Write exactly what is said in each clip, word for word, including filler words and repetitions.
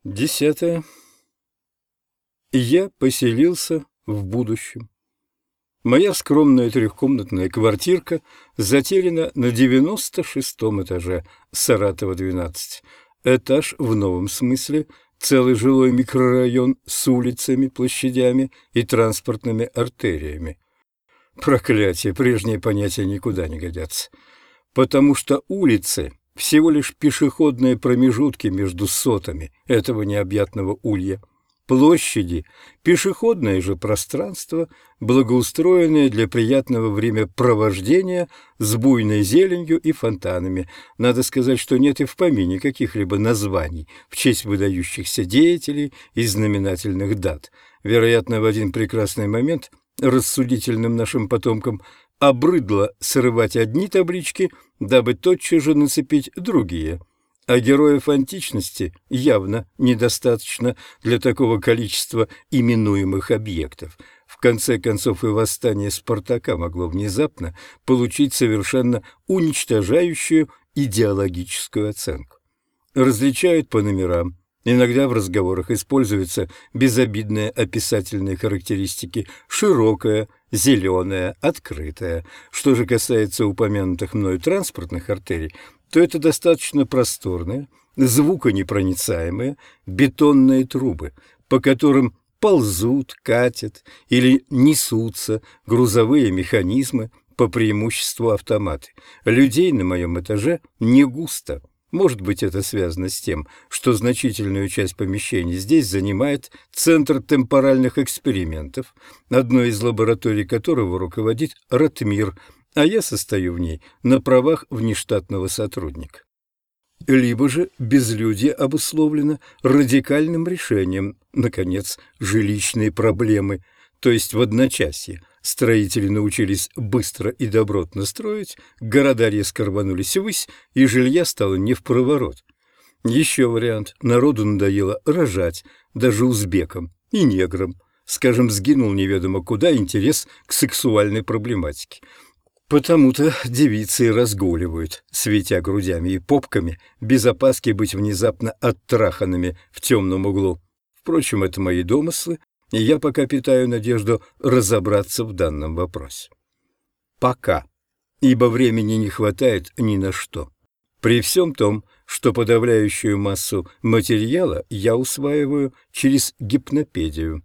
Десятое. Я поселился в будущем. Моя скромная трехкомнатная квартирка затеряна на девяносто шестом этаже, Саратова, двенадцать. Этаж в новом смысле, целый жилой микрорайон с улицами, площадями и транспортными артериями. Проклятие, прежние понятия никуда не годятся. Потому что улицы — всего лишь пешеходные промежутки между сотами этого необъятного улья. Площади — пешеходное же пространство, благоустроенное для приятного времяпровождения с буйной зеленью и фонтанами. Надо сказать, что нет и в помине каких-либо названий в честь выдающихся деятелей и знаменательных дат. Вероятно, в один прекрасный момент рассудительным нашим потомкам обрыдло срывать одни таблички, дабы тотчас же нацепить другие. А героев античности явно недостаточно для такого количества именуемых объектов. В конце концов, и восстание Спартака могло внезапно получить совершенно уничтожающую идеологическую оценку. Различают по номерам. Иногда в разговорах используются безобидные описательные характеристики «широкая», «зеленая», «открытая». Что же касается упомянутых мною транспортных артерий, то это достаточно просторные, звуконепроницаемые бетонные трубы, по которым ползут, катят или несутся грузовые механизмы, по преимуществу автоматы. Людей на моем этаже не густо. Может быть, это связано с тем, что значительную часть помещений здесь занимает Центр темпоральных экспериментов, одной из лабораторий которого руководит Ратмир, а я состою в ней на правах внештатного сотрудника. Либо же безлюдье обусловлено радикальным решением, наконец, жилищной проблемы, то есть в одночасье. Строители научились быстро и добротно строить, города резко рванулись ввысь, и жилья стало невпроворот. Еще вариант. Народу надоело рожать, даже узбекам и неграм. Скажем, сгинул неведомо куда интерес к сексуальной проблематике. Потому-то девицы и разгуливают, светя грудями и попками, без опаски быть внезапно оттраханными в темном углу. Впрочем, это мои домыслы, и я пока питаю надежду разобраться в данном вопросе. Пока, ибо времени не хватает ни на что. При всем том, что подавляющую массу материала я усваиваю через гипнопедию.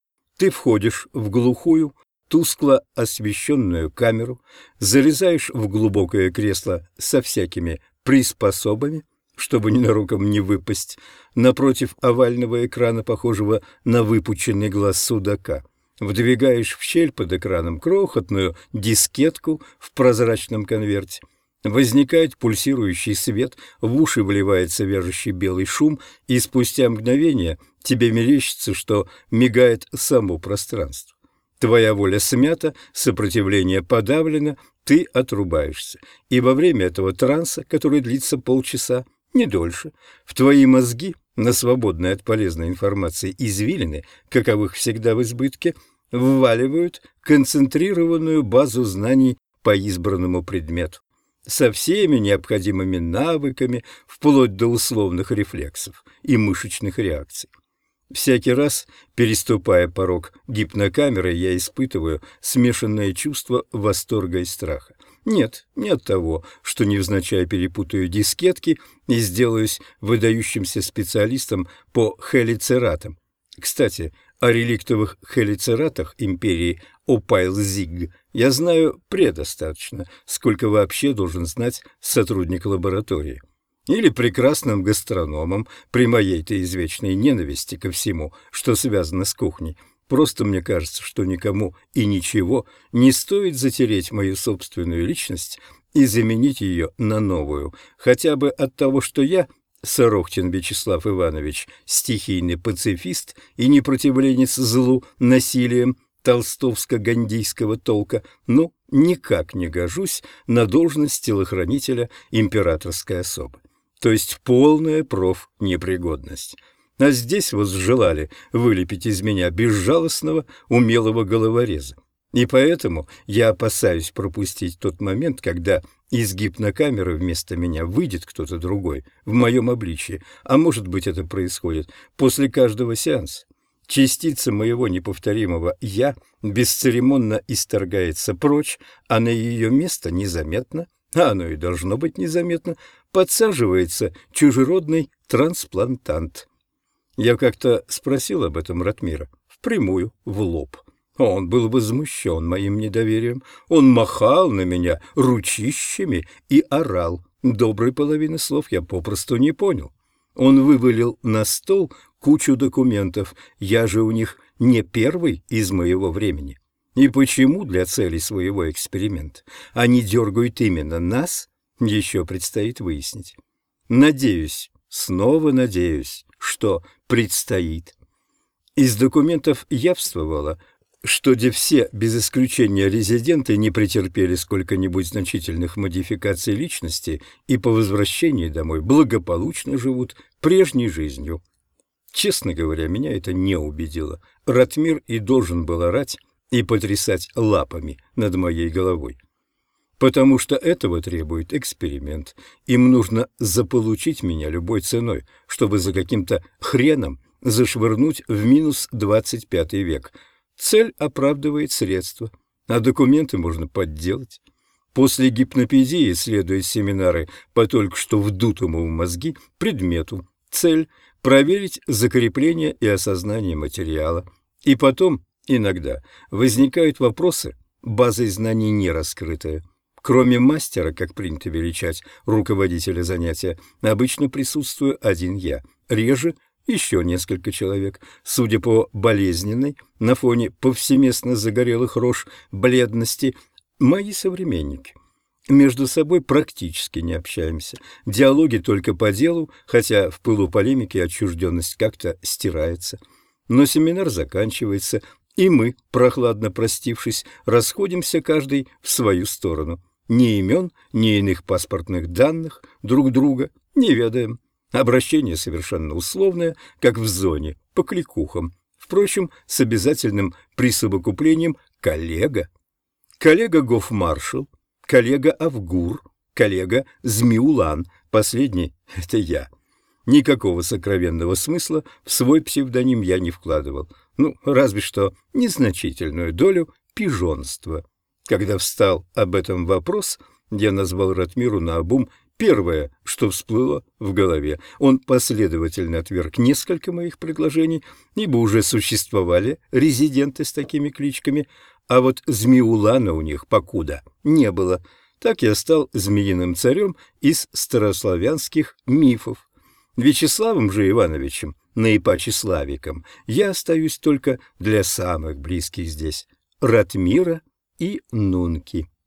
Ты входишь в глухую, тускло освещенную камеру, залезаешь в глубокое кресло со всякими приспособами, чтобы ненароком не выпасть, напротив овального экрана, похожего на выпученный глаз судака. Вдвигаешь в щель под экраном крохотную дискетку в прозрачном конверте. Возникает пульсирующий свет, в уши вливается вяжущий белый шум, и спустя мгновение тебе мерещится, что мигает само пространство. Твоя воля смята, сопротивление подавлено, ты отрубаешься. И во время этого транса, который длится полчаса, не дольше, в твои мозги, на свободные от полезной информации извилины, каковых всегда в избытке, вваливают концентрированную базу знаний по избранному предмету, со всеми необходимыми навыками, вплоть до условных рефлексов и мышечных реакций. Всякий раз, переступая порог гипнокамеры, я испытываю смешанное чувство восторга и страха. Нет, не от того, что невзначай перепутаю дискетки и сделаюсь выдающимся специалистом по хелицератам. Кстати, о реликтовых хелицератах империи Опайлзиг я знаю предостаточно, сколько вообще должен знать сотрудник лаборатории. Или прекрасным гастрономом при моей-то извечной ненависти ко всему, что связано с кухней. Просто мне кажется, что никому и ничего не стоит затереть мою собственную личность и заменить ее на новую, хотя бы от того, что я, Сорохтин Вячеслав Иванович, стихийный пацифист и непротивленец злу насилием толстовско-гандийского толка, но никак не гожусь на должность телохранителя императорской особы. То есть полная профнепригодность. А здесь возжелали вылепить из меня безжалостного, умелого головореза. И поэтому я опасаюсь пропустить тот момент, когда из гипнокамеры вместо меня выйдет кто-то другой в моем обличии, а может быть, это происходит после каждого сеанса. Частица моего неповторимого «я» бесцеремонно исторгается прочь, а на ее место незаметно, а оно и должно быть незаметно, подсаживается чужеродный трансплантант. Я как-то спросил об этом Ратмира, впрямую, в лоб. Он был возмущен моим недоверием. Он махал на меня ручищами и орал. Доброй половины слов я попросту не понял. Он вывалил на стол кучу документов. Я же у них не первый из моего времени. И почему для целей своего эксперимента они дергают именно нас, еще предстоит выяснить. Надеюсь, снова надеюсь, что предстоит. Из документов явствовало, что где все, без исключения резиденты, не претерпели сколько-нибудь значительных модификаций личности и по возвращении домой благополучно живут прежней жизнью. Честно говоря, меня это не убедило. Ратмир и должен был орать и потрясать лапами над моей головой. Потому что этого требует эксперимент. Им нужно заполучить меня любой ценой, чтобы за каким-то хреном зашвырнуть в минус двадцать пятый век. Цель оправдывает средства, а документы можно подделать. После гипнопедии следуют семинары по только что вдутому в мозги предмету. Цель – проверить закрепление и осознание материала. И потом, иногда, возникают вопросы, базой знаний не раскрытые. Кроме мастера, как принято величать, руководителя занятия, обычно присутствую один я, реже – еще несколько человек, судя по болезненной, на фоне повсеместно загорелых рож, бледности, мои современники. Между собой практически не общаемся. Диалоги только по делу, хотя в пылу полемики отчужденность как-то стирается. Но семинар заканчивается, и мы, прохладно простившись, расходимся каждый в свою сторону. Ни имен, ни иных паспортных данных друг друга не ведаем. Обращение совершенно условное, как в зоне, по кликухам. Впрочем, с обязательным присовокуплением «коллега». Коллега Гофмаршал, коллега Авгур, коллега Змеулан. Последний — это я. Никакого сокровенного смысла в свой псевдоним я не вкладывал. Ну, разве что незначительную долю пижонства. Когда встал об этом вопрос, я назвал Ратмиру наобум первое, что всплыло в голове. Он последовательно отверг несколько моих предложений, ибо уже существовали резиденты с такими кличками, а вот Змеулана у них покуда не было. Так я стал змеиным царем из старославянских мифов. Вячеславом же Ивановичем, наипаче Славиком, я остаюсь только для самых близких здесь — Ратмира и Нунки.